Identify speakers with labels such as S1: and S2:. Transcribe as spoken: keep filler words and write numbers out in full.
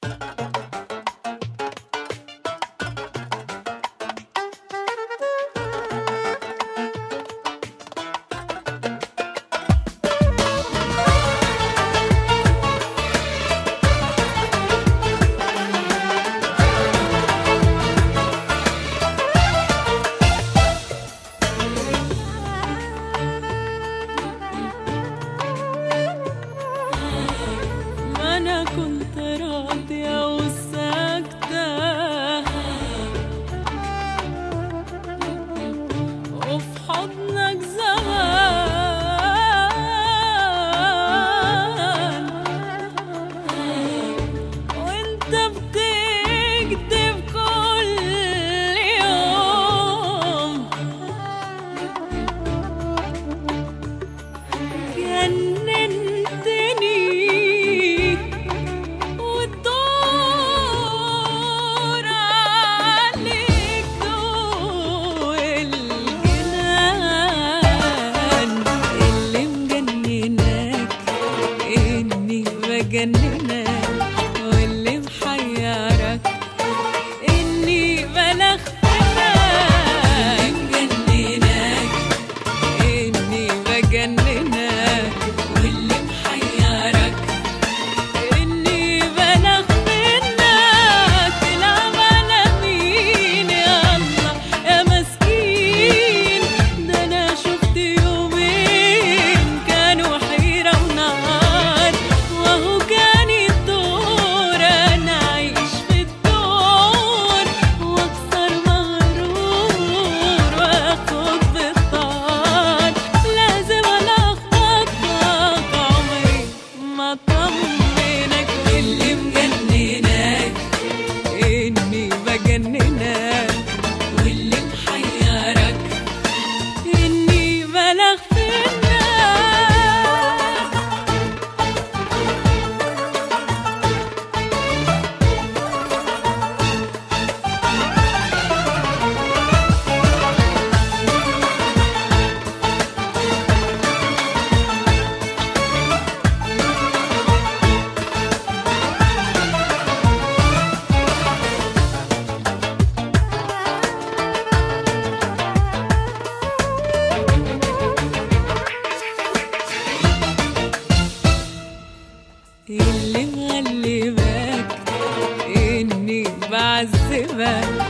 S1: أنا كنت راضية وساكتة، وفي حضنك زمان، وانت بتكتب كل يوم جننتني والدور عليك والجنان اللي مجنناك إني بجننك، واللي محيرك إني بلغتك، مجنناك إني بجننك، واللي محيرك إني بلغتك. تلعب على مين يا الله يا مسكين؟ ده أنا شفت يومين كانوا حيرة ونار، وهو كان الدور أنا أعيش في الدور وأكسر مغرور وأخد بالطار. لازم ألخبطك عمري ما أطمنك، اللي مجننك إني بجننك، واللي محيرك إني بلغتك. اللي مغلبك إني بعذبك،